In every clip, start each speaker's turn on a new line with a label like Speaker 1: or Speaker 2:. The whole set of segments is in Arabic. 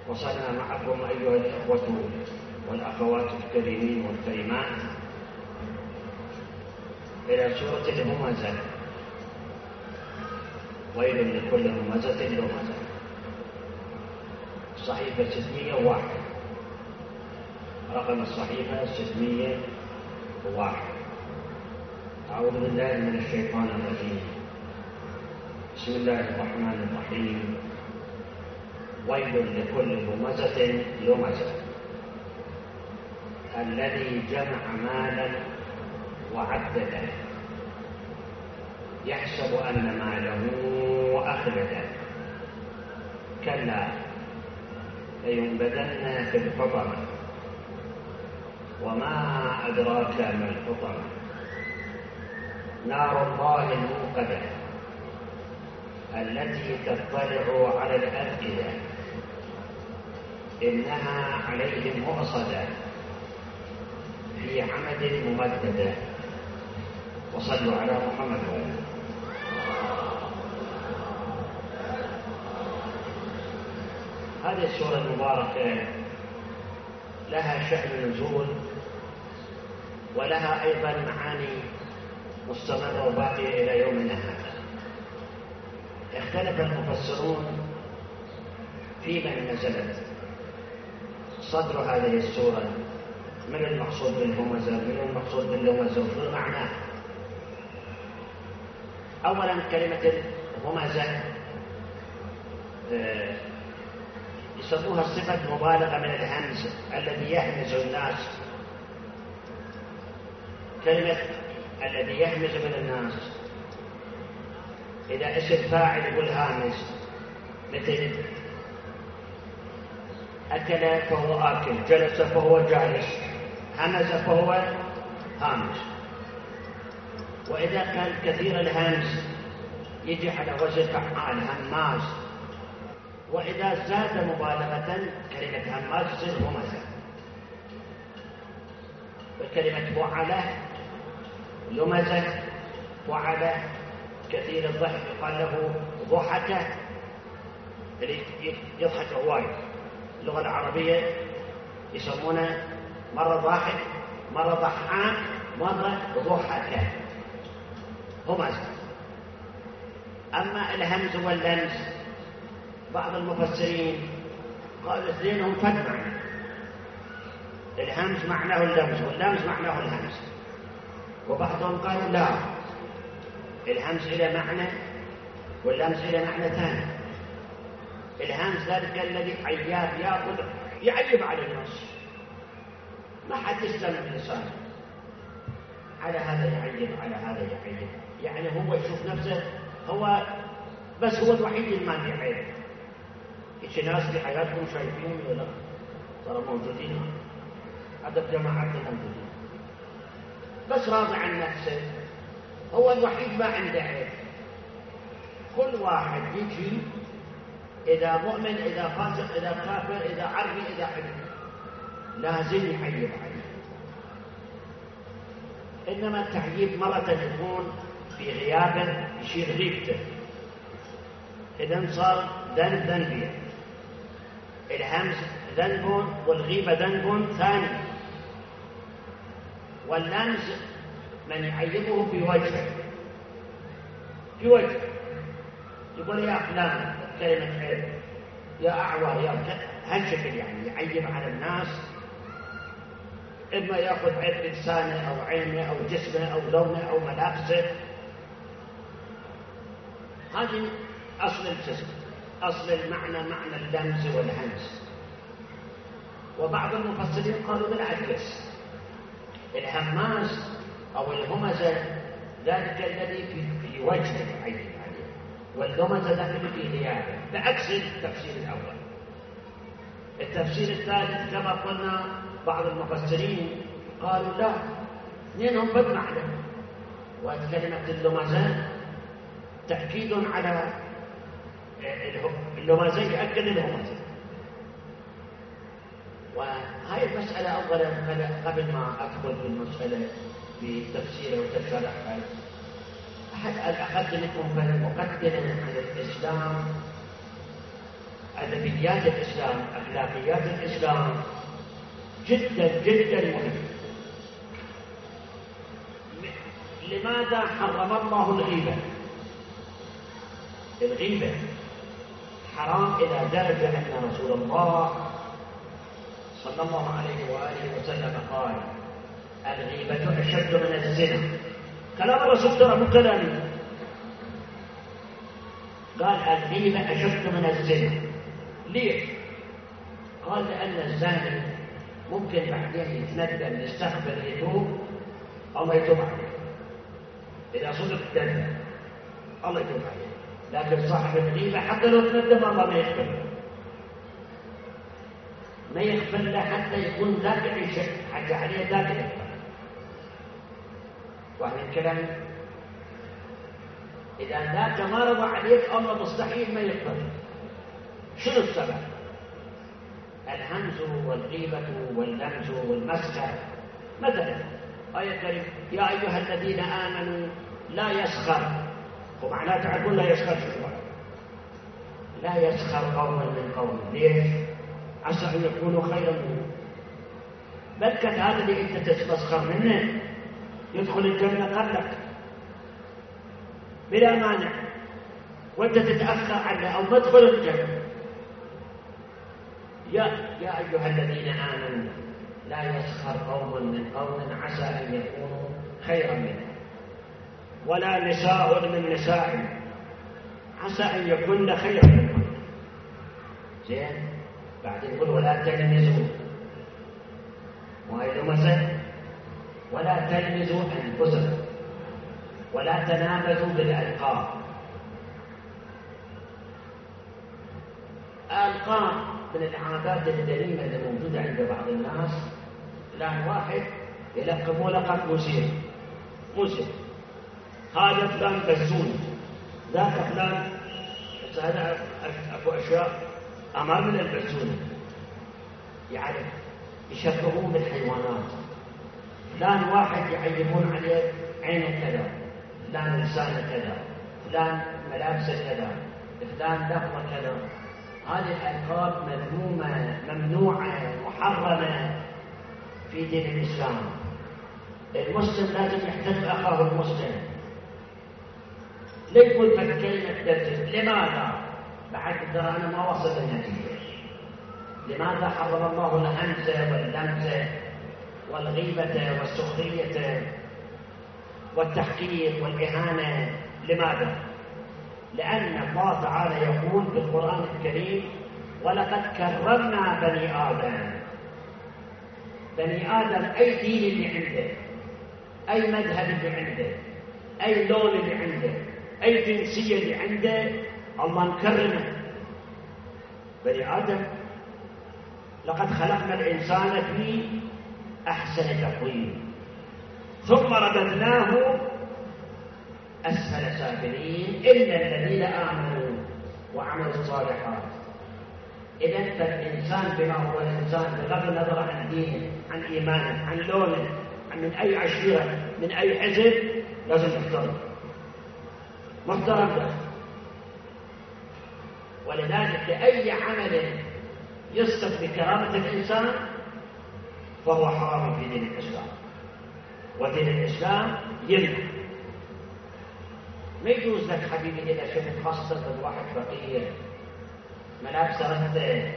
Speaker 1: وصلنا معكم أيها الإخوة والأخوات الكريمين والكريمات إلى سورة الهمزة. ويل لكل همزة لمزة، صحيفة 601، رقم الصحيفة 601. أعوذ بالله من الشيطان الرجيم. بسم الله الرحمن الرحيم. ويل لكل همزة لمزة الذي جمع مالا وعدده يحسب أن ماله أخلده كلا لينبذن في الحطمة وما أدراك ما الحطمة نار الله الموقدة التي تطلع على الأفئدة إنها عليهم مؤصدة في عمد ممددة. وصلوا على محمد وآله. هذه السورة المباركة لها شأن نزول ولها أيضا معاني مستمرة وباقية إلى يومنا هذا. اختلف المفسرون في من نزلت صدر هذه السورة، من المقصود بالهمزة، من المقصود باللمزة، وشو معناه. أولا كلمة الهمزة يسموها صفة مبالغة من الهمز الذي يهمز الناس. كلمة الذي يهمز من الناس إذا اسم فاعل يقول هامز، مثل أكل فهو آكل، جلس فهو جالس، همز فهو هامز. وإذا كان كثير الهمز يجي على وزن فعال، هماز. وإذا زاد مبالغة كلمة هماز تصير همزة. وكلمة فعلة لمزة، فعلة كثير الضحك يقال له ضحكة، اللي يضحك هواي. اللغة العربية يسمونه مرة ضاحك، مرة ضحاك، مرة ضحكة، همزة. أما الهمز واللمز بعض المفسرين قالوا اثنينهم فد معنى. الهمز معناه اللمز واللمز معناه الهمز. وبعضهم قالوا لا، الهمز إلى معنى واللمز إلى معنى ثاني. الهمز ذلك الذي عياب يأخذ يعيب على الناس، ما حد يسلم من لسانه، على هذا يعيب على هذا يعيب، يعني هو يشوف نفسه هو بس هو الوحيد اللي ما عنده عيب. إيش ناس في حياتكم شايفين ولا ترى موجودين، عدد جماعات موجودين، بس راضي عن نفسه، هو الوحيد ما عنده عيب. كل واحد يجي إذا مؤمن إذا فاسق إذا كافر إذا عربي إذا عربي لازم يعيب عليه. إنما التعييب مرة يكون في غيابه يشير غيبته، إذن صار ذنبية. الهمز ذنب والغيبة ذنب ثاني. واللمز من يعيبه في وجهه، في وجهه يقول يا فلان كلمة عيب، يا أعور، يا هالشكل، يعني يعيب على الناس. إما يأخذ عيب لسانه أو عينه أو جسمه أو لونه أو ملابسه. هذه أصل الجسم، أصل المعنى، معنى اللمز والهمز. وبعض المفسرين قالوا بالعكس، الهماز أو الهمزة ذلك الذي في وجهه يعيب عليه، واللمزة ذلك في غيابه، بعكس التفسير الأول. التفسير الثالث كما قلنا بعض المفسرين قالوا لا، اثنينهم بد معنى. وكلمة اللمزة تأكيد على اللمزة، يؤكد الهمزة. وهي المسألة أولا قبل ما أدخل في المسألة في تفسيرها وتشرحها، أحد أقدم لكم مقدمة عن الإسلام أدبيات الإسلام، أخلاقيات الإسلام جدا جدا مهمة. لماذا حرم الله الغيبة؟ الغيبة حرام إلى درجة أن رسول الله صلى الله عليه وآله وسلم قال الغيبة أشد من الزنا. كلام الرسول ترى مو كلامي. قال الغيبة أشد من الزنا. ليه؟ قال لأن الزاني ممكن بعدين يتندم يستغفر يتوب، الله يتوب عليه. إذا صدق التندم الله يتوب عليه، لكن صاحب الغيبة حتى لو تندم الله ما يغفر له، ما يغفر له حتى يكون ذاك يشك حتى عليه ذاك يغفر. وهذا الكلام إذا ذاك ما رضى عليك الله مستحيل ما يغفر. شنو السبب؟ الهمز والغيبة واللمز والمسخر. مثلا آية كريمة يا أيها الذين آمنوا لا يسخر، ومعناه تعرفون لا يسخر شنو؟ لا يسخر قوم من قوم. ليش؟ عسى أن يكونوا خيرا منهم. بلكت هذا اللي أنت تسخر منه يدخل الجنة قبلك بلا مانع، وأنت تتأخر عنه أو تدخل الجنة. يا أيها الذين آمنوا لا يسخر قوم من قوم عسى أن يكونوا خيرا منهم، ولا نساء من نساء عسى أن يكون خيرا منهم. زين؟ بعد يقول ولا تلمزوا، وأيضا مثلا ولا تلمزوا أنفسكم ولا تنابزوا بالألقاب. الألقاب من العادات الذميمة اللي موجودة عند بعض الناس. فلان واحد يلقبوا لقب مسير، هذا فلان بسوني، ذاك فلان. بس هذا أبو أشياء أمر من البسوني، يعني يشبهون بالحيوانات. فلان واحد يعيبون عليه عينه كذا، فلان لسانه كذا، فلان ملابسه كذا، فلان لفظه كذا. هذه الألقاب مذمومة ممنوعة محرمة في دين الإسلام. المسلم لازم يحترم أخاه المسلم، لا يقول كلمة درجة. لماذا؟ بعد ترى أنا ما وصلت النتيجة. لماذا حرم الله الهمزة واللمزة والغيبة والسخرية والتحقير والإهانة؟ لماذا؟ لأن الله تعالى يقول في القرآن الكريم ولقد كرمنا بني آدم. بني آدم أي دين اللي عنده، أي مذهب اللي عنده، أي لون اللي عنده، أي جنسية اللي عنده، الله مكرمه. بني آدم لقد خلقنا الإنسان في أحسن تقويم ثم رددناه أسفل سافلين إلا الذين آمنوا وعملوا الصالحات. إذن فالإنسان بما هو الإنسان بغض النظر عن دينه، عن إيمانه، عن لونه، عن من أي عشيرة، من أي حزب، لازم محترم له. ولذلك أي عمل يسقط بكرامة الإنسان فهو حرام في دين الإسلام. ودين الإسلام يمنع. ما يجوز لك حبيبي إذا شفت خاصة واحد فقير ملابسه رثة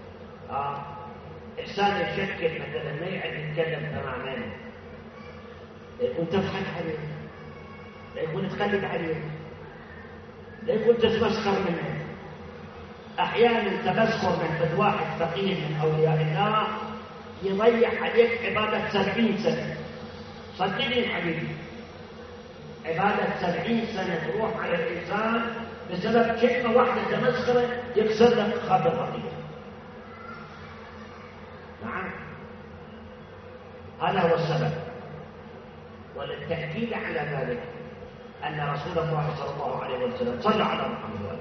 Speaker 1: إنسان يشكل مثلا ما يعرف يتكلم تماما، لا يكون تضحك عليه، لا يكون تقلد عليه، لا يكون تتمسخر منه. أحيانا تمسخر من واحد فقير من أولياء الله يضيع عليك عبادة 70 سنة. صدقني حبيبي، عبادة 70 سنة تروح على الإنسان بسبب كلمة واحدة تمسخرة يكسر لك خاطر فقير. نعم، هذا هو السبب. وللتأكيد على ذلك أن رسول الله صلى الله عليه وسلم صلى على محمد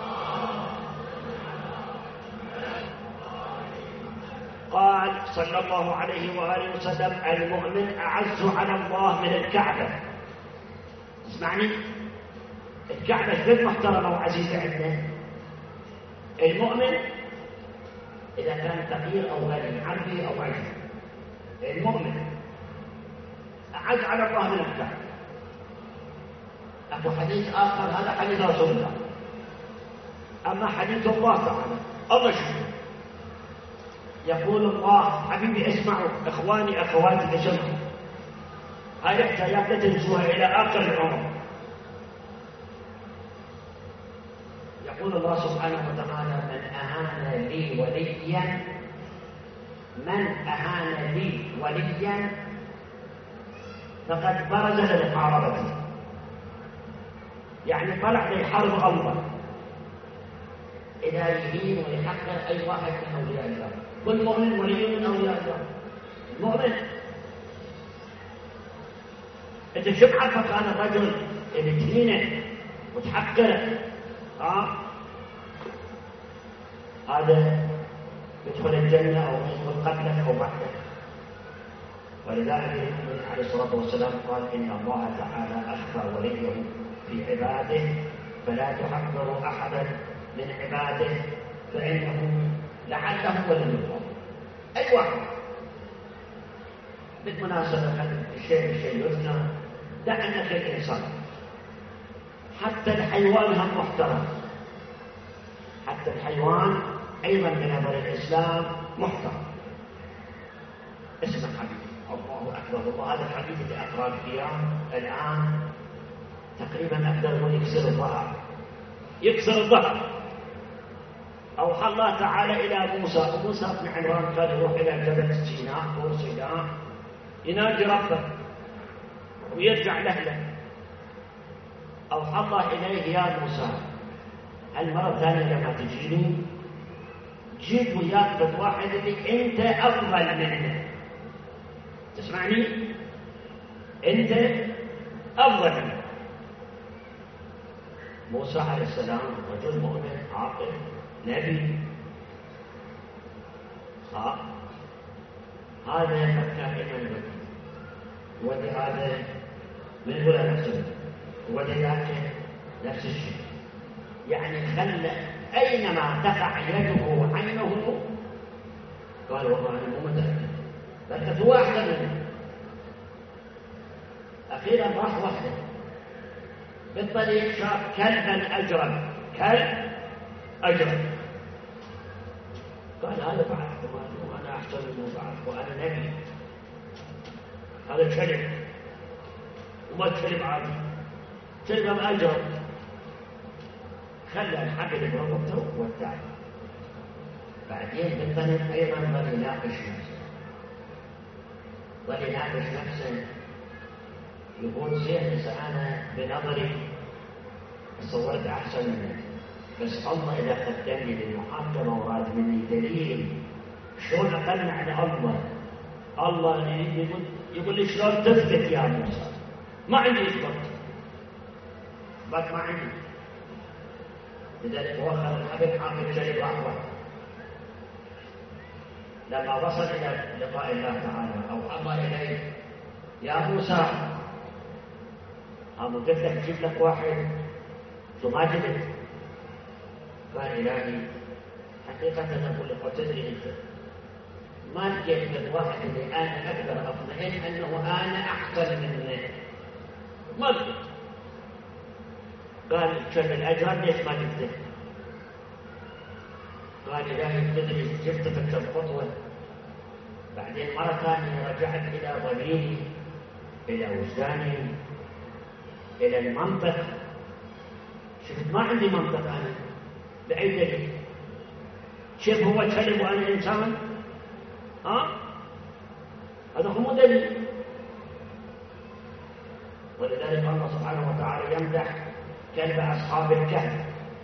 Speaker 1: قال صلى الله عليه وآله وسلم المؤمن أعز على الله من الكعبة. اسمعني، الكعبة غير محترمة وعزيزة عندنا. المؤمن إذا كان فقير أو غني، عربي أو عجمي. المؤمن أعز على الله من الكافر. أكو حديث آخر، هذا حديث رسول الله. أما حديث الله تعالى، الله شكرا، يقول الله: حبيبي اسمعوا، إخواني أخواتي اسمعوا، هاي الحكايات لا تنسوها إلى آخر العمر. يقول الله سبحانه وتعالى: من أهان لي وليا، من أهان لي وليا فقد برز لمحاربته. يعني طلع للحرب الله. إذا يهين ويحقر أي واحد من أولياء الله، كل مؤمن ولي من أولياء الله. المؤمن أنت شو عرفك أنا الرجل اللي تهينه وتحقره؟ هذا يدخل الجنة أو يدخل قبلك أو بعدك. ولذلك النبي عليه الصلاة والسلام قال: إن الله تعالى أخفى وليه في عباده، فلا تحقروا أحدا من عباده فإنه لعله ولي الله. أي واحد. بالمناسبة الشيء يذكر، دعنا في الإنسان، حتى الحيوان هم محترم، حتى الحيوان أيضا بنظر الإسلام محترم. اسمع حبيبي، الله أكبر الله. هذا الحديث اللي أقرأ فيه الآن تقريبا أقدر أقول يكسر الظهر، يكسر الظهر. أوحى الله تعالى إلى موسى بن عمران قال يروح إلى جبل سيناء، طور سيناء، يناجي ربه ويرجع لأهله. أوحى الله إليه: يا موسى، المرة الثانية لما تجيني جيب وياك بد واحد اللي أنت أفضل منه. تسمعني؟ أنت أفضل منه. موسى عليه السلام رجل مؤمن عاقل نبي، هذا يفكر إيمان بك، ودي هذا من هو نفسه، ودي ذاك نفس الشيء. يعني خلى أينما تقع يده عينه قال: والله أنا مو متأكد، لكن واحدة منه. أخيرا راح وحده بالطريق، شاف كلبا أجرب، كلب أجرب، قال: هذا بعد وأنا أحسن منه بعد، وأنا نبي، هذا كلب وما كلب عادي، كلب أجرب. خلى الحبل بربطه والتعب. بعدين بالطريق أيضا ظل يناقش نفسه، يقول: زين أنا بنظري تصورت أحسن منه، بس الله إذا قدمني للمحاكمة وراد مني دليل، شلون أقنع على الله يقول لي: شلون تثبت يا موسى؟ ما عندي إثبات، بس ما عندي. لذلك وخر الحبل حاكم شريف أحوال. لما وصل إلى لقاء الله تعالى أو الله إليه: يا موسى، قلت لك جيب لك واحد، شو ما جبت؟ قال: إلهي حقيقة أقول لك، وتدري أنت ما لقيت الواحد اللي أنا أقدر أطمئن أنه أنا أحسن منه، ما لقيت. قال: كم الأجر ليش ما جبته؟ قال: إلهي تدري جبتك كم خطوة. بعدين مرة ثانية رجعت إلى ضميري، إلى وجداني، إلى المنطق. شفت ما عندي منطق أنا، بأي دليل؟ شوف هو كلب وأنا إنسان، هذا هو دليل. ولذلك الله سبحانه وتعالى يمدح كلب أصحاب الكهف: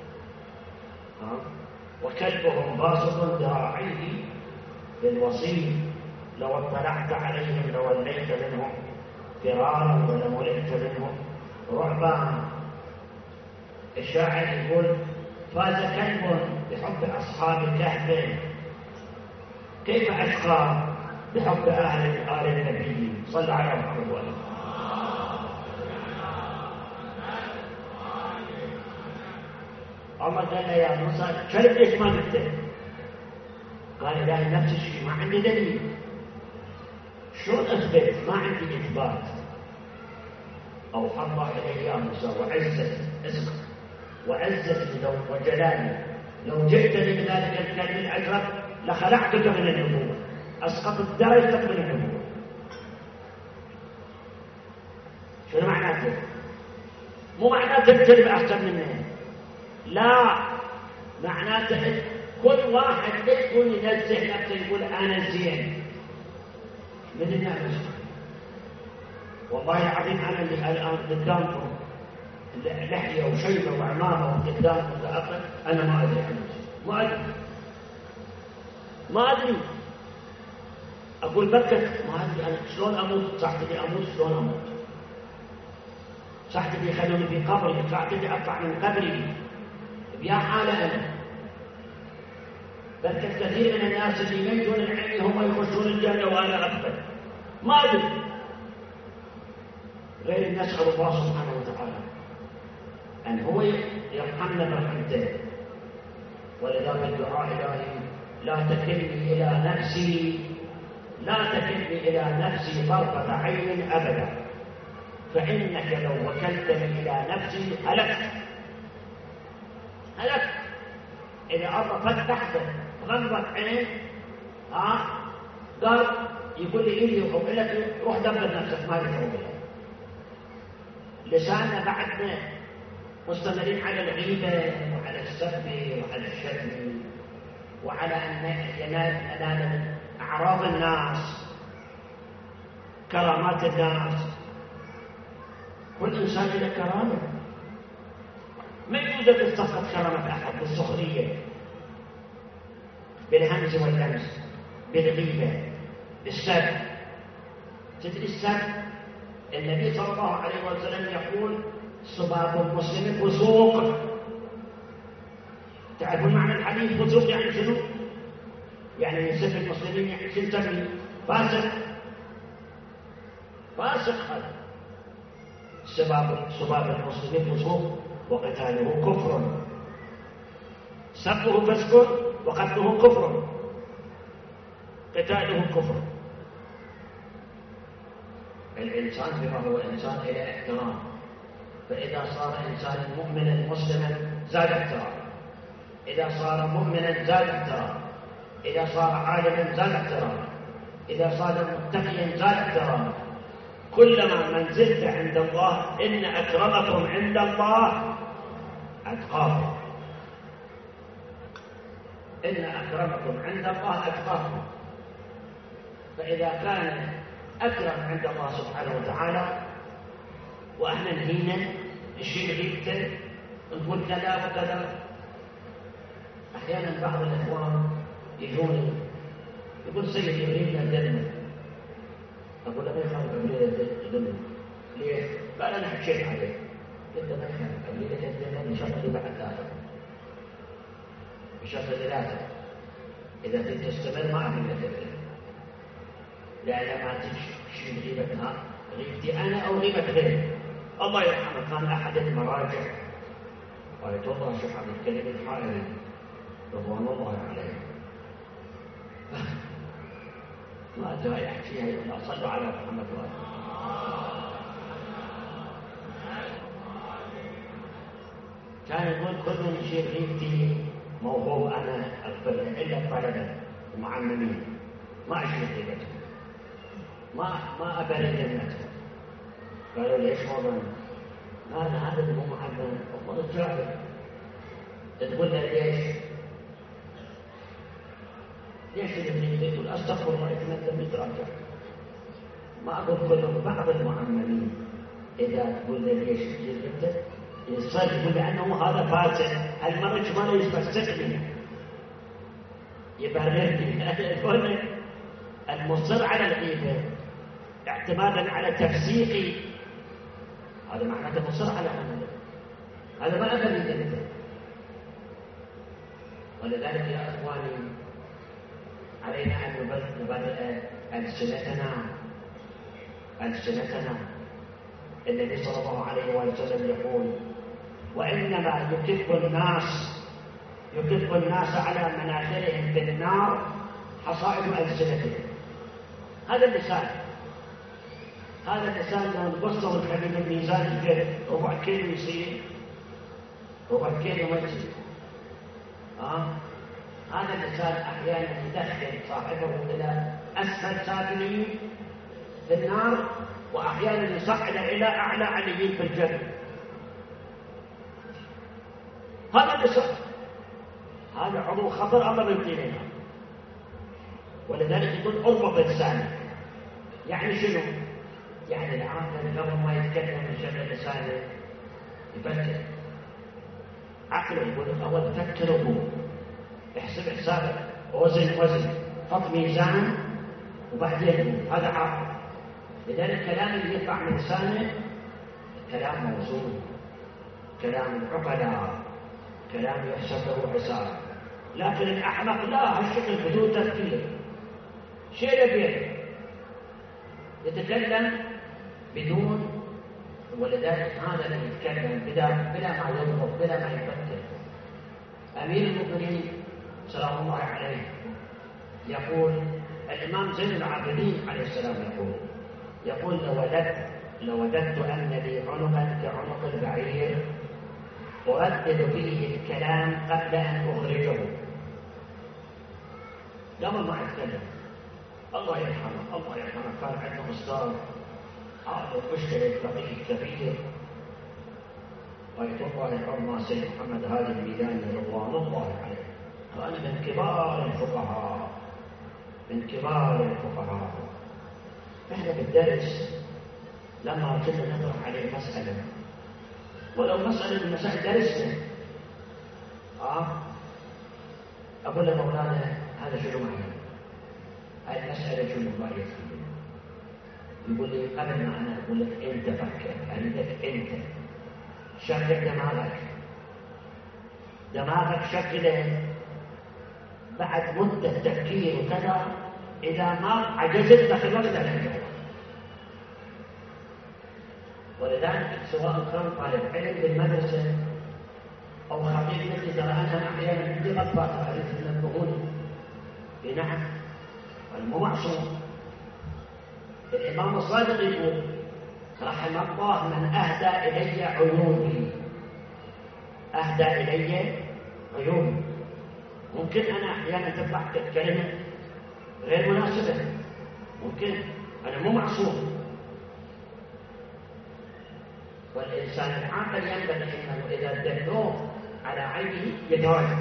Speaker 1: وكلبهم باسط ذراعيه بالوصيل، لو اطلعت عليهم لوليت منهم فرارا ولملئت منهم رعبا. الشاعر يقول: فاز كلب بحب أصحاب الكهف، كيف أشقى بحب آل النبي. صلى على محمد وآله. الله قال: يا موسى كلب ليش ما جبته؟ قال إلهي نفس الشيء، ما عندي دليل. شلون أثبت؟ ما عندي إثبات. أو الله إليه يا موسى وعزتي، اسمع، وعزتي لو وجلالي لو جئتني بذلك الكلم الأجرب لخلعتك من النبوة، أسقطت درجتك من النبوة. شنو معناته؟ مو معناته الكلمة أحسن منه، لا، معناته كل واحد يكون ينزه نفسه يقول أنا زين من الناس. والله العظيم أنا اللي الآن قدامكم لحية وشيبة وعمامة وقدامكم وأقل، أنا ما أدري عن نفسي، ما أدري. أقول بركة ما أدري أنا شلون أموت، صحتي أموت شلون أموت، صحتي يخلوني في قبري، صحتي أطلع من قبري بيا حالة أنا. بل كثير من الناس اللي يميتون العلم هم يخشون الجنة وأنا أقبل، ما أدري. غير نسأل الله سبحانه وتعالى أن هو يرحمنا برحمته. ولذلك الدعاء إلهي لا تكلني إلى نفسي، لا تكلني إلى نفسي طرفة عين أبدا، فإنك لو وكلتني إلى نفسي هلكت. إذا الله فتحت غمضت عين قال يقول لي إلي أو إلك روح دبر نفسك، ما يفعل. لساننا بعدنا مستمرين على الغيبة وعلى السب وعلى الشتم وعلى أن ينال أعراض الناس، كرامات الناس. كل إنسان له كرامة، ما يوجد تسقط كرامة أحد بالسخرية، بالهمز واللمس، بالغيبة، بالسب. تدري السب؟ النبي صلى الله عليه وسلم يقول سباب المسلم فسوق. تعرفون معنى الحديث فسوق يعني شنو؟ يعني يسب المسلمين، يعني شنو؟ فاسق هذا. سباب المسلم فسوق وقتاله كفر، سبه فسق وقتله كفر، قتاله كفر. الإنسان بما هو إنسان إلى احترام، فإذا صار إنسانا مؤمنا مسلما زاد احترام، إذا صار مؤمنا زاد احترام، إذا صار عالما زاد احترام، إذا صار متقيا زاد احترام. كلما منزلت عند الله إن أكرمكم عند الله أتقاكم، إن أكرمكم عند الله أتقاكم. فإذا كان أكرم عند الله سبحانه وتعالى وأحنا نهينا نشيل غيبته نقول كذا وكذا. أحيانا بعض الإخوان يجوني يقول سيدي يريدنا الجنة، أقول له ما يخالف أمريكا الجنة. ليش؟ قال أنا حكيت عليه. قلت ما يخالف أمريكا الجنة بشرط بعد ذلك، بشرط ثلاثة. إذا تستمر ما أمريكا الجنة، لأن ما تشيل غيبتها، غيبتي أنا أو غيبة غيري. الله يرحمه كان أحد المراجع قالت والله شوف هذه الكلمة حائرة رضوان الله عليه ما أدري يحكيها إلا صلوا على محمد وآله. كان يقول كل من يشيل غيبتي موهوب أنا أقبلها إلا الطلبة المعلمين ما أشيل غيبتهم، ما أبرد جنتهم. قالوا ليش والله؟ قال هذا اللي مو معلم والله الجاهل. تقول له ليش اللي يقول استغفر الله يتمدد يتراجع. ما أقول كلهم، بعض المعلمين إذا تقول له ليش جلدته يصير يقول لأنه هذا فاسد، المرج ما يفسدني يبررني. يقول المصر على الغيبة اعتمادا على تفسيقي، هذا معناته مصر على عمله، هذا ما أبني ذلك. ولذلك يا أخواني علينا أن نبرئ ألسنتنا. النبي صلى الله عليه وسلم يقول وإنما يكب الناس على مناخرهم بالنار حصائد ألسنتهم. هذا اللسان لو نقصه ونخليه الميزان الجد ربع كيلو يصير ربع كيلو ما يصير. هذا اللسان أحيانا يدخل صاحبه إلى أسفل سافلين في النار، وأحيانا يصعد إلى أعلى عليين في الجنة. هذا اللسان، هذا عضو خطر الله يبتلينا، ولذلك يقول اضبط لسانك. يعني شنو؟ يعني العاقل قبل ما يتكلم من شر لسانه يفكر عقله، يقول اول فكر ابوه، احسب حسابك، وزن، حط ميزان وبعدين هذا عقل. لذلك الكلام اللي يطلع من لسانه كلام موزون، كلام العقلاء، كلام يحسب له حساب. لكن الأحمق لا، هالشكل بدون تفكير، شيء بيده يتكلم بدون، ولذلك هذا اللي يتكلم بلا ما يضبط، بلا ما يفكر. أمير المؤمنين سلام الله عليه يقول، الإمام زين العابدين عليه السلام يقول لو وددت أن لي عنقا كعنق البعير أردد فيه الكلام قبل أن أخرجه. قبل ما أتكلم، الله يرحمه كان عنده أستاذ عالم مشترك فقيه كبير، آية الله العظمى سيد محمد هادي الميداني رضوان الله عليه، كان من كبار الفقهاء. احنا بالدرس لما كنا نطرح عليه مسألة، ولو مسألة من مسائل درسنا، أقول له مولانا هذا شنو معنى؟ هذه المسألة شنو رأيك فيها؟ يقول لي قبل ما أنا أقول لك أنت فكر، أريدك أنت شغل دماغك شغله بعد مدة تفكير وكذا، إذا ما عجزت دخل وقت الجواب. ولذلك سواء كان طالب علم بالمدرسة أو خطيب مثلي، ترى أنا أحيانا عندي غلطات أعرف تنبهوني. نعم، المو معصوم. الإمام الصادق يقول رحم الله من أهدى إلي عيوبي. ممكن أنا أحيانا تطلع كلمة غير مناسبة، ممكن أنا مو معصوم. والإنسان العاقل ينبغي أنه إذا دلوه على عيبه يتراجع،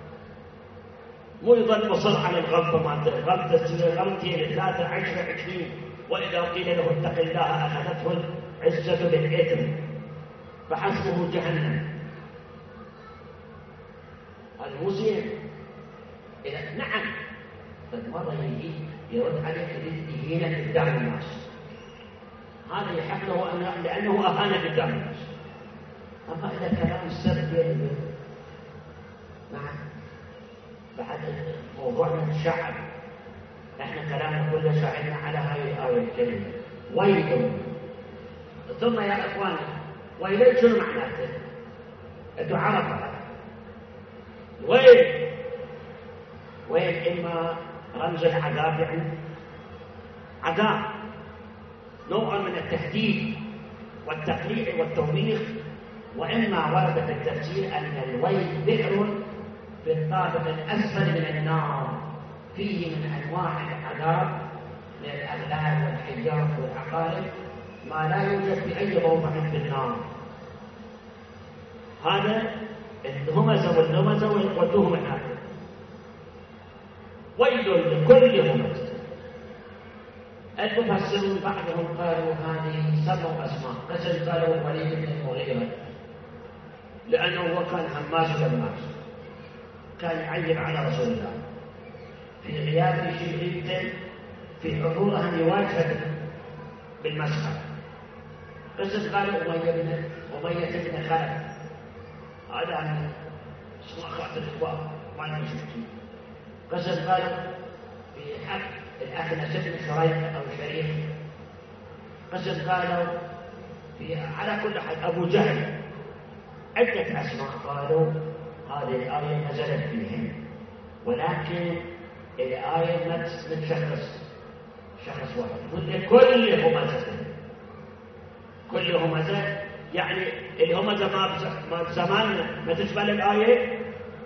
Speaker 1: مو يظل مصر على الغلطة، ما غلطة غلطتين 3 10 20، وإذا قيل له اتق الله أخذته العزة بالإثم فحسبه جهنم. هذا مو زين. نعم، فالمرة يجي يرد عليك يهينك قدام الناس، هذا يحق له لأنه أهانك قدام الناس. أما إذا كلام السر بين نعم، بعد موضوعنا الشعر، احنا كلامنا كله شاعرنا على هاي الآية الكريمة ويل. ثم يا إخواني، ويل شنو معناته؟ أنتوا عرفوا ويل إما رمز العذاب، يعني عذاب، نوع من التهديد والتقليع والتوبيخ. وإما ورد في التفسير أن الويل بئر في الطابق الأسفل من النار، فيه من أنواع العذاب من الأغلال والحجارة والعقارب ما لا يوجد في أي موضع في النار. هذا الهمزة واللمزة والتهمة هذا. ويل لكل همزة. المفسرون بعضهم قالوا هذه 7 أسماء. قسم قالوا الوليد بن المغيرة لأنه هو كان هماس دماس، كان يعيب على رسول الله في غياب شيعته، في حضوره أن يواجه بالمسخرة. قسم قالوا أمية بن خلف، هذا من اسماء خاطر الإخوة ما المشركين. قسم قالوا في حق الأخنس بن شريح أو شريح. قسم قالوا في على كل حال أبو جهل. عدة أسماء قالوا هذه الآية نزلت فيهم، ولكن الآية ما شخص واحد، كل همزة، كل همزة يعني الهمزة ما بزماننا ما تشمل الآية،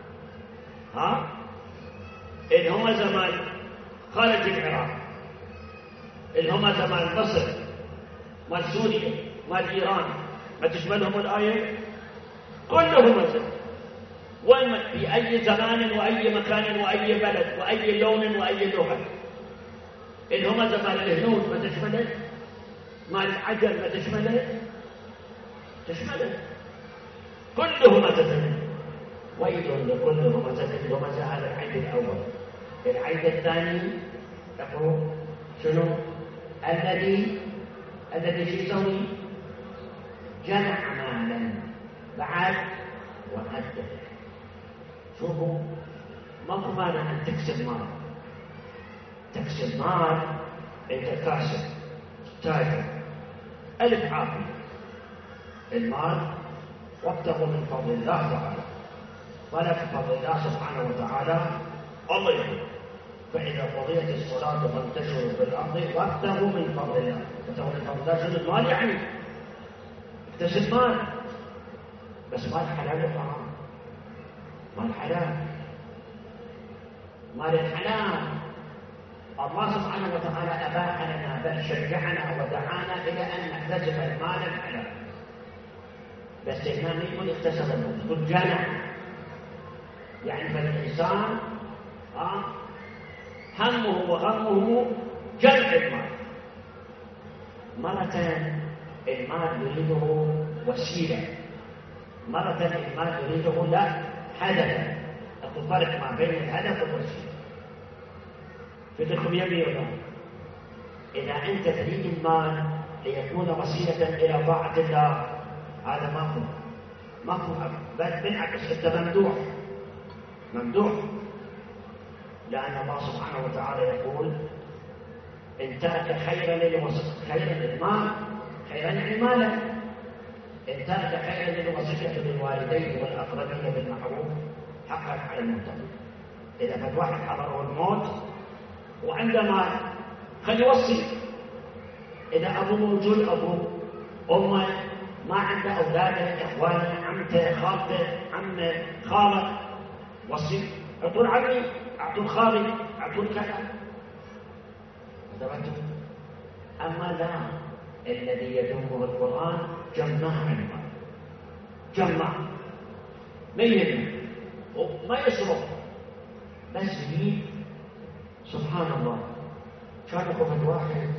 Speaker 1: الهمزة مال خارج العراق، الهمزة مال مصر، مال سوريا، مال إيران، ما تشملهم الآية؟ كل همزة، في أي زمان وأي مكان وأي بلد وأي لون وأي لغة. الهمزة مال الهنود ما تشمله؟ مال العجل ما تشمله؟ تشمله. كل همزة ويل لكل همزة. هذا العيد الأول. العيد الثاني يقول شنو؟ الذي شو يسوي؟ جمع مالا بعد وعده. شوفوا، ماكو مانع ان تكسب مال، تكسب مال، انت كاسب تاجر، الف عافيه. المال وابتغوا من فضل الله تعالى، طلب فضل الله سبحانه وتعالى. الله يقول فإذا قضيت الصلاة فانتشروا في الأرض وابتغوا من فضل الله. ابتغوا من فضل الله شنو المال؟ يعني اكتسب مال، بس مال حلال وحرام. مال حلال، مال الحلال الله سبحانه وتعالى أباح لنا، بل شجعنا ودعانا إلى أن نكتسب المال الحلال. بس هنا ما يقول اكتسب المال، يقول جنى. يعني فالإنسان همه وغمه جمع المال. مرة المال يريده وسيلة، مرة المال يريده لا هدف. أقول فرق ما بين الهدف والوسيلة. فكركم يبي ولا؟ إذا أنت تريد المال ليكون وسيلة إلى طاعة الله، هذا ماكو بل بالعكس أنت ممدوح، لأن الله سبحانه وتعالى يقول إن ترك خيرا للمال، خيرا يعني مالا، إن ترك خيرا للوصية بالوالدين والأقربين بالمعروف حقا على المتقين. إذا فد واحد حضره الموت وعنده مال خلي يوصي. إذا أبوه موجود، أبوه أمه ما عنده أولاده، إخوانه، عمته، خالته، عمه، خاله، وصي. أعطون عمي، أعطون خالي، أعطون كذا. أما لا، الذي يدومه القرآن جمع المال، جمع ما يهم وما يصرف، بس يجيب. سبحان الله، كان يقول واحد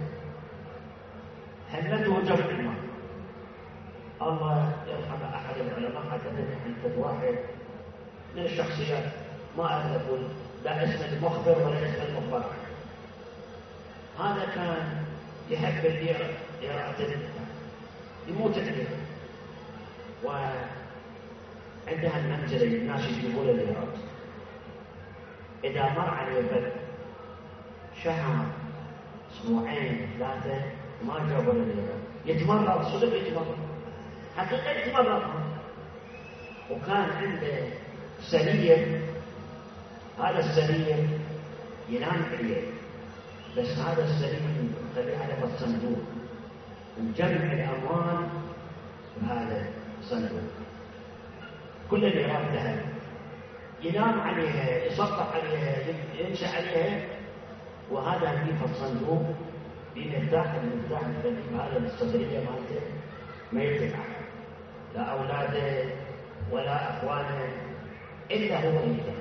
Speaker 1: همته جمع المال. الله يرحم أحد العلماء حدثني عن واحد من الشخصيات، ما أقول لا اسم المخبر ولا اسم المخبر. هذا كان يحب قراءة، يموت عليه، وعندها المنزل الناس يجيبون القراءة. إذا مر عليه بد شهر، أسبوعين، 3 ما جابوا القراءة، يتمرض صدق، يتمرض حقيقة، يتمرض. وكان عنده سرير، هذا السرير ينام عليه، بس هذا السرير خليه على الصندوق وجمع الأموال بهذا الصندوق. كل اللي يراد ذهب ينام عليها، يسطح عليها، يمشي عليها، وهذا في الصندوق بمفتاح، المفتاح الخفيف هذا الصدرية مالته ما يفتح، لا أولاده ولا أخوانه إلا هو يفتح.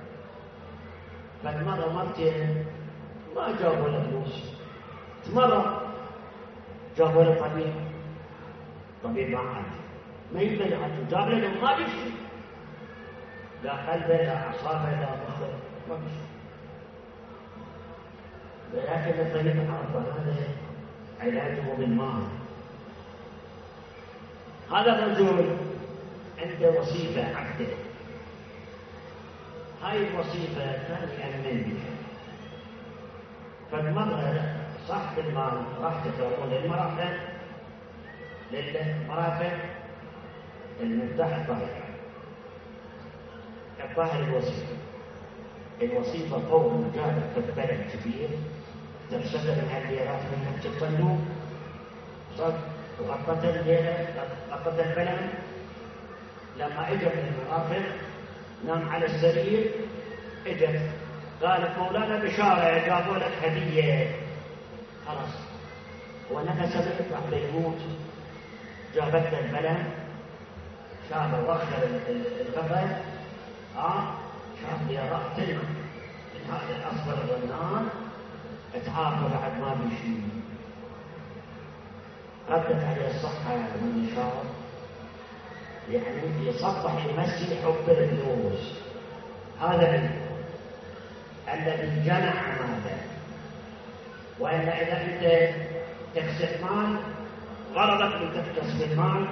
Speaker 1: فالمرة مرتين ما جابوا له فلوس، مرة جابوا له طبيب ما عاد، ما يقدر يعالجه، جاب له ما بيشفي، لا قلبه لا أعصابه لا مخه، ما بيشفي. ولكن الطبيب عرف هذا علاجه بالمال. هذا الرجل عنده وظيفة عبده، هاي الوظيفة كان يأمن بها. فالمرة صاحب المال راح تكرمون للمرافق المفتاح الطاهر، الطاهر الوظيفة. الوصيفة فوق جابت بلد كبير ترسل منها الليرات من نفس الصندوق صد وغطت الليلة غطت البلد. لما اجى من المرافق نام على السرير، اجت قالت مولانا بشارة جابوا لك هدية. خلاص هو نفسه يطلع بيموت، جابت له البلد شافه وخر الغفل شاف ليرات تلمع من هذا الاصفر الرنان، اتعافى بعد ما بيشيل. ردت عليه الصحة والنشاط، يعني يصبح يمثل حب الفلوس. هذا الذي جمع ماذا. وإلا إذا أنت تكسب مال غرضك من تكسب المال،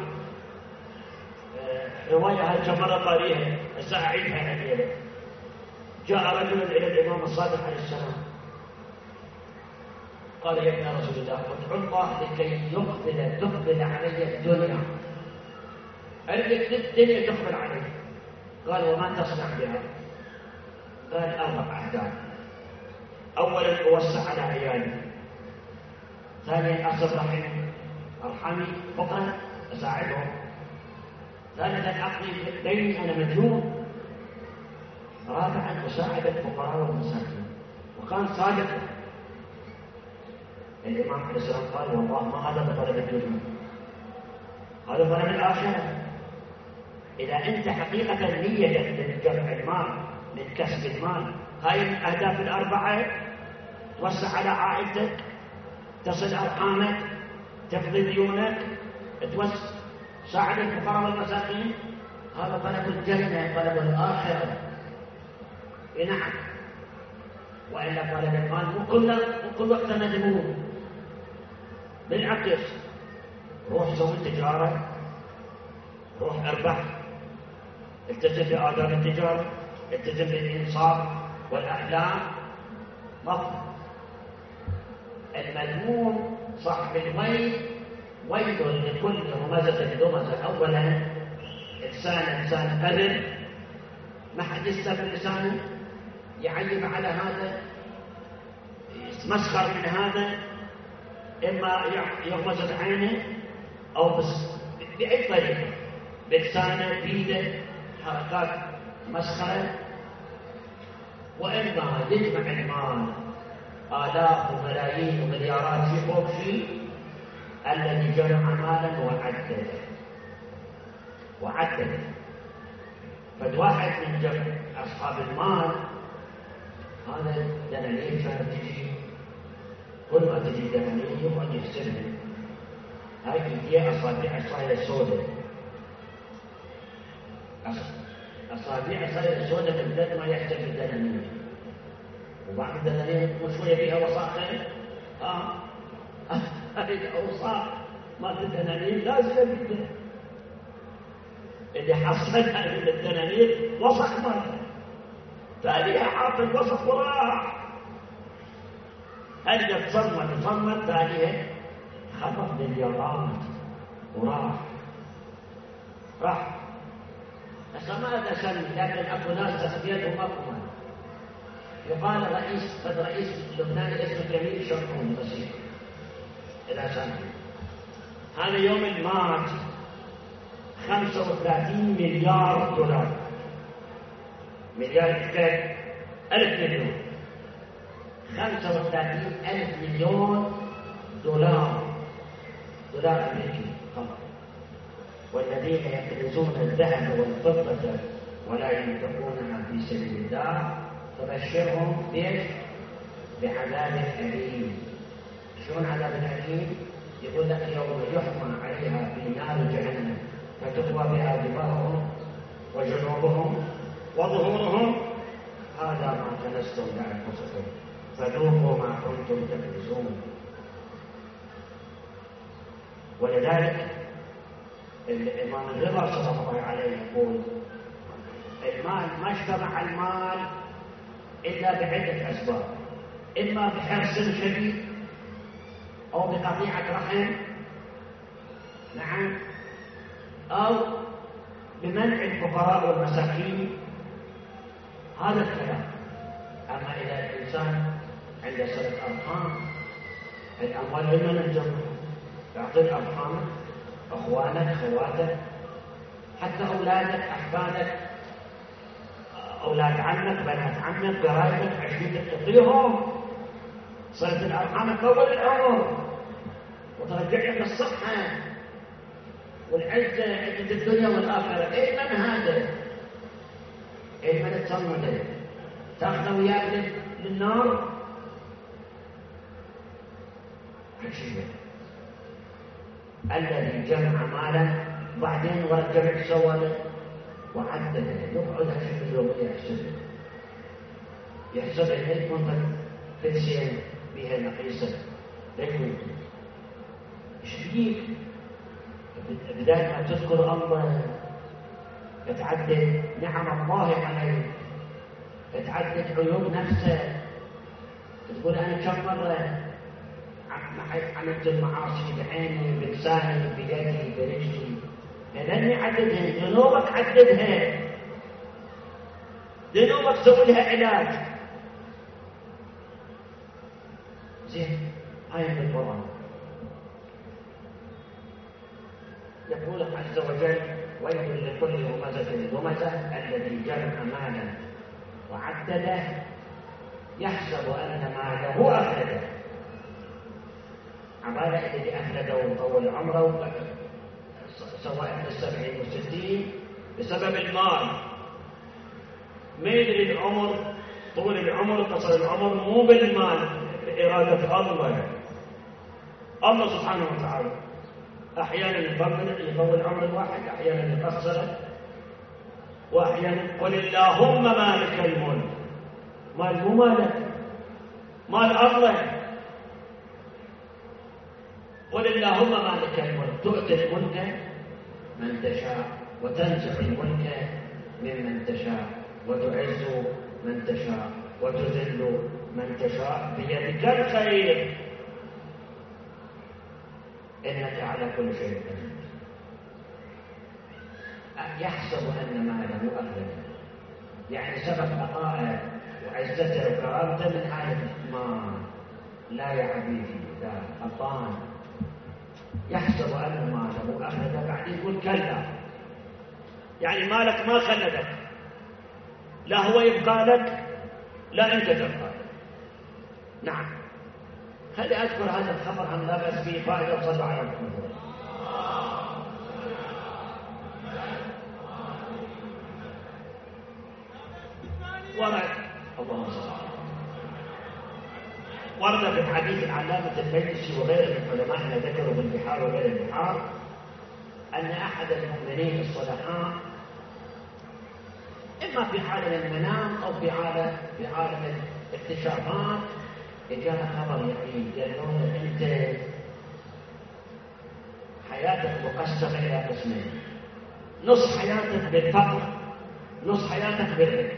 Speaker 1: رواية هاي مرة قاريها سأعيدها الليلة. جاء رجل إلى الإمام الصادق عليه السلام قال يا ابن رسول الله ادعو الله لكي تقبل علي الدنيا، أريد الدنيا تقبل علي. قال وما تصنع بها؟ قال 4 أهداف. أولا أوسع على عيالي، ثانيا أصل أرحمي فقراء أساعدهم، ثالثا أقضي ديني أنا مديون، رابعا أساعد الفقراء والمساكين. وكان صادق. الإمام عليه السلام قال والله ما هذا بطلب الدنيا، هذا طلب الآخرة. إذا أنت حقيقة نيتك من جمع المال من كسب المال، هاي الأهداف ال4 توسع على عائلتك، تصل أرحامك، تقضي ديونك، تساعد الفقراء والمساكين، هذا طلب الجنة، طلب الآخرة. نعم. وإلا طلب المال مو كل وقت مذموم، بالعكس روح سوي تجارة، روح اربح، التزم بآداب التجارة، التزم بالإنصاف والأحلام. مفهوم. المذموم صاحب الويل، ويل لكل همزة لمزة. أولا إنسان قذر، ما حد يستمر لسانه، يعيب على هذا، يتمسخر من هذا، إما يغمز عينه أو بس بأي طريقة، بلسانه بيده حركات مسخرة، وإما يجمع المال آلاف وملايين ومليارات في فوق شيء. الذي جمع مالا وعدده. فالواحد من جمع أصحاب المال هذا دنانير كانت تجي، كل ما تجي دنانير يقعد يحسبها. هاي تجي أصابع صايرة سوداء، أصابع صايرة سوداء بدل ما يحسب الدنانير. وبعض الدنانير وشوية فيها وساخة، هذه الأوصاف ما في الدنانير لازم بيده. اللي حصلها من الدنانير وسخ مرة، ثانيها حاط الوسخ وراح، هل تصمت ثانيها خطف مليارات وراح. فماذا سمي؟ لكن أكو ناس تسميتهم أقوى. يقال رئيس لبنان اسمه جميل شرقون بسيط إلى سنة. هذا يوم المارس 35 مليار دولار، مليار كم؟ 1000 مليون، 35,000 مليون دولار أمريكي فقط. والذين يكنزون الذهب والفضة ولا ينفقونها في سبيل الله فبشرهم بعذاب أليم. شلون عذاب أليم؟ يقول لك يوم يحمى عليها في نار جهنم فتقوى بها دماغهم وجنوبهم وظهورهم، هذا ما كنزتم لأنفسكم فذوقوا ما كنتم تكنزون. ولذلك الإمام الرضا صلى الله عليه يقول المال ما اجتمع المال إلا بعدة أسباب، إما بحرص شديد أو بقطيعة رحم، نعم، أو بمنع الفقراء والمساكين. هذا الكلام. أما إذا الإنسان عنده صلة أرحام، الأموال لمن الجمع؟ تعطي أرحامك، أخوانك، خواتك، حتى أولادك، أحفادك، أولاد عمك، بنات عمك، قرايبك، عشيرتك، تعطيهم. صلة الأرحام تطول العمر وترجع لك الصحة والعزة، عزة الدنيا والآخرة. إيه من هذا؟ إيه من تصمده؟ تأخذه وياك للنار؟ عجيبة. الذي جمع مالا بعدين ورجع ايش سوى له؟ وعدده. يقعد هالشكل يوميا يحسبها لا يكون فلسين بها نقيصة، لا يكون ايش فيك؟ بداية ما تذكر الله تتعدد نعم الله عليك، تتعدد عيوب نفسك، تقول أنا كم مرة عملت المعاصي بعيني، بلساني، بيدي، برجلي. لأني عددها، ذنوبك عددها، ذنوبك سوي لها علاج. زين، هاي بالوضع. يقول عز وجل: ويل لكل همزة لمزة الذي جمع مالا وعدده يحسب أن ماله أخلده. عبارة الذي أخلده وطول عمره سواء من 70 و60 بسبب المال. ما يدري العمر، طول العمر وقصر العمر مو بالمال، بإرادة الله سبحانه وتعالى. أحيانا يطول عمر الواحد، أحيانا يقصره، وأحيانا قل اللهم مالك الملك. مال مو مالك، مال الله. قل اللهم مالك الملك تؤتي الملك من تشاء وتنزع الملك ممن تشاء وتعز من تشاء وتذل من تشاء بيدك الخير إنك على كل شيء قدير. يحسب أن ماله أغلى، يعني سبب بقائه وعزته وكرامته من هذا المال. لا يا حبيبي، لا أطان. يحسب أن ماله أخلده، بعد يقول كلا. يعني مالك ما خلدك، لا هو يبقى لك لا أنت تبقى لك. نعم. خلي أذكر هذا الخبر عن لا بأس فيه فائدة. وصلوا على محمد. ورد في حديث العلامة المجلسي وغيره من علمائنا ذكروا بالبحار وغير البحار أن أحد المؤمنين الصلحاء إما في عالم المنام أو في عالم الاكتشافات جاء خبر يقين قالوا أنت حياتك مقسمة إلى قسمين: نص حياتك بالفقر، نص حياتك بالغنى.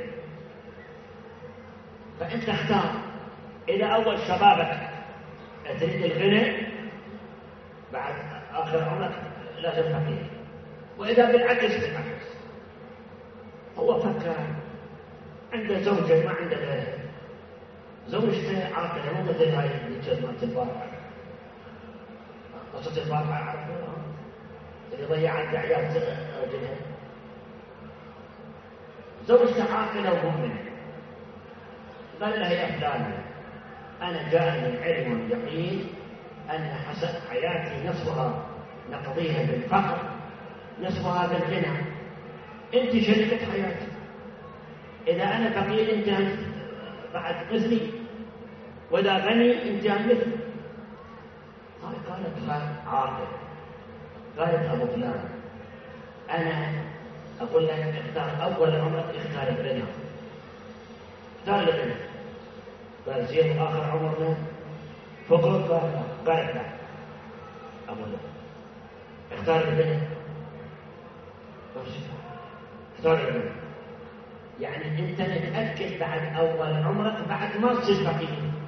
Speaker 1: فأنت اختار. إلى أول شبابك تريد الغنى، بعد آخر عمرك لازم فقير. وإذا بالعكس هو فكر عنده زوجة ما عنده غيرها، زوجته عاقلة مو مثل هاي اللي مالت البارحة. قصة البارحة عارفوها؟ اللي ضيعت دعيات رجلها. زوجته عاقلة ومؤمنة، قال لها: يا فلانة، أنا جاءني علم يقين أن حياتي نصفها نقضيها بالفقر، نصفها بالغنى. أنت شريكة حياتي، إذا أنا فقير أنت بعد مثلي، وإذا غني أنت مثلي. قالت عاقل، قالت: أبو فلان، أنا أقول لك اختار أول عمرك، اختار الغنى، اختار الغنى. قال: زين آخر عمرنا فقرك؟ قالت: لا. أقول لك اختار الغنى، اختار الغنى. يعني أنت متأكد بعد أول عمرك بعد ما تصير فقير.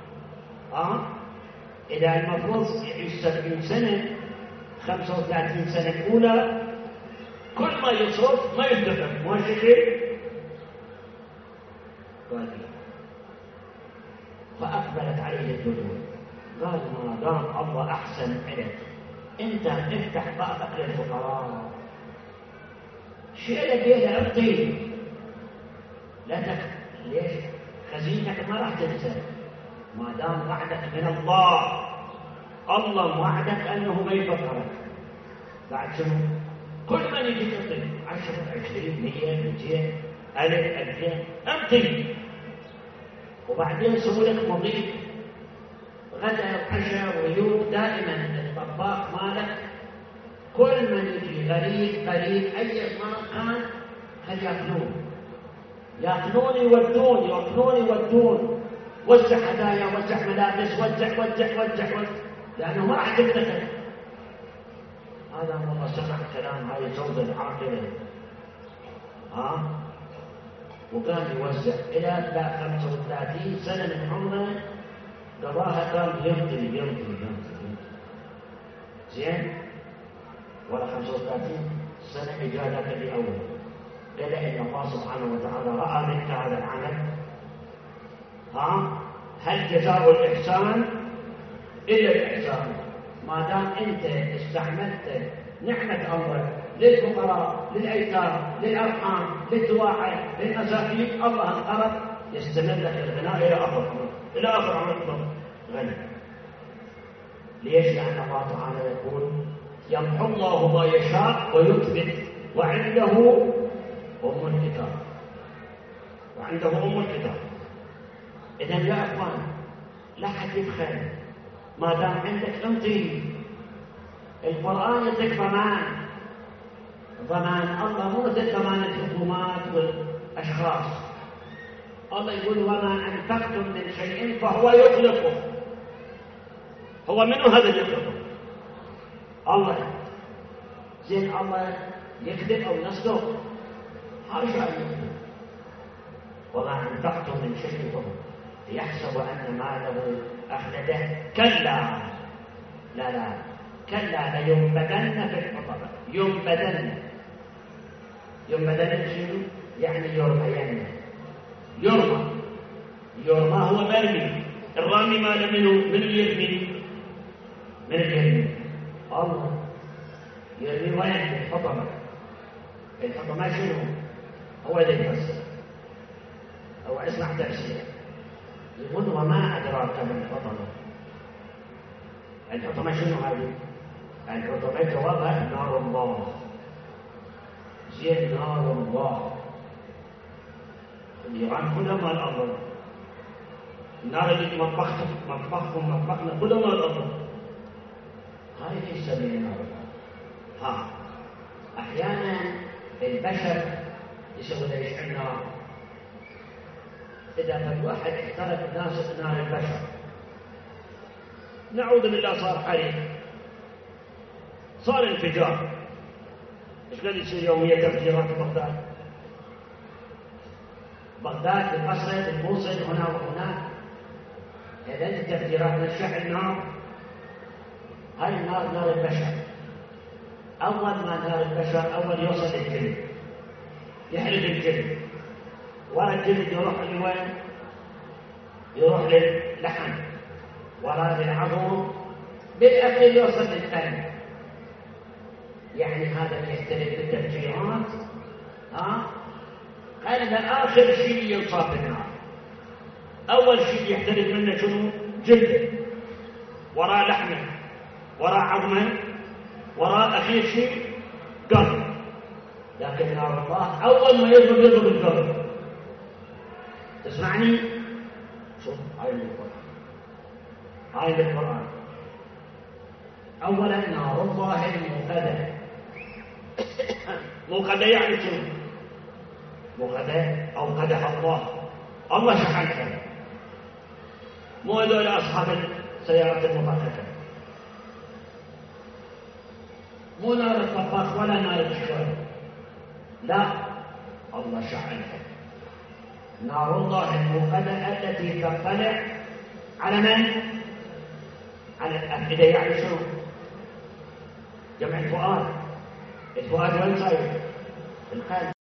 Speaker 1: إذا المفروض يعيش 70 سنة، 35 سنة الأولى كل ما يصرف ما يدفع، ما شكل. قال: أقبلت عليه الدجول. قال ما دام الله أحسن إليك أنت افتح بابك للفقراء، شيء بيده أعطيه، لا ليش؟ خزينتك ما راح تنسى ما دام وعدك من الله. الله وعدك أنه ما يفقرك. بعد شنو؟ كل من يجي يعطي 10 20 100 200 1000 2000 أعطي، وبعدين سووا لك مضيف غدا عشاء ويوم. دائما الطباخ مالك كل من يجي غريب أي ما كان خلي يأكلون يودون. وزع هدايا، وزع ملابس، وزع لأنه ما راح تفتكر. هذا والله سمع كلام هاي زوج العاقلة وكان يوزع إلى 35 سنة من عمره قضاها، كان يمضي زين. ولا 35 سنة إجازة لأول، إلا إن الله سبحانه وتعالى رأى منك هذا العمل. هل جزاء الإحسان إلا الإحسان؟ ما دام أنت استعملت نعمة الله للفقراء، للأيتام، للأرحام، للدواعي، للمساكين، الله القرب يستمر لك الغناء إلى آخر عمرك غني. ليش؟ لأن الله تعالى يقول يمحو الله ما يشاء ويثبت وعنده أم الكتاب. إذن يا أخوان لا حد يبخل ما دام عندك أنتي. القرآن يدك ضمان الله، مو مثل ضمان الحكومات والأشخاص. الله يقول وما أنفقتم من شيء فهو يخلفه. هو منه هذا اللي يخلفه؟ الله. زين الله يكذب أو يصدق؟ حاشا. وما أنفقتم من شيء فهو يحسب أن ماله أخلده. كلا لينبذن في الحطمة. ينبذن شنو؟ يعني يرمى هو مرمي. الرامي ماله من يرمي؟ من اليمين. الله يرمي وين؟ في الحطمة شنو؟ هو اللي يفسر أو اسمع تفسير. يقول وما أدراك ما الحطمة شنو هذه؟ الحطمة جوابها نار الله. زين نار الله. الإيران كلها مال الله. النار اللي مطبخنا كلها مال الله. هاي ليس من نار الله. أحيانا البشر يسوي ليش النار. إذا فالواحد احترق نار البشر نعوذ بالله صار حريق، صار انفجار. ايش قد يصير يوميا تفجيرات بغداد المصري الموصل هنا وهناك. هذه التفجيرات نشع النار. هاي النار نار البشر. أول ما نار البشر أول يوصل الجلد، يحرق الجلد، ورا الجلد يروح لوين؟ يروح للحم، ورا للعظم، بالأخير يوصل للقلب. يعني هذا اللي يحترق بالتفجيرات قلب آخر شيء ينصاب بالنار. أول شيء يحترق منه شنو؟ جلد، وراء لحمه، وراء عظمه، وراء أخير شيء قلب. لكن نار الله أول ما يضرب القلب. تسمعني؟ شوف هاي القرآن. أولا نار الله الموقدة. موقدة يعني شنو؟ موقدة أوقدها الله شحنها. مو هذول أصحاب السيارات المفخخة، مو نار الطباخ ولا نار الشجر، لا، الله شحنها. نار الله الموقدة التي تطلع على من؟ على الأفئدة. يعني شنو؟ جمع الفؤاد. الفؤاد وين صاير؟ القلب.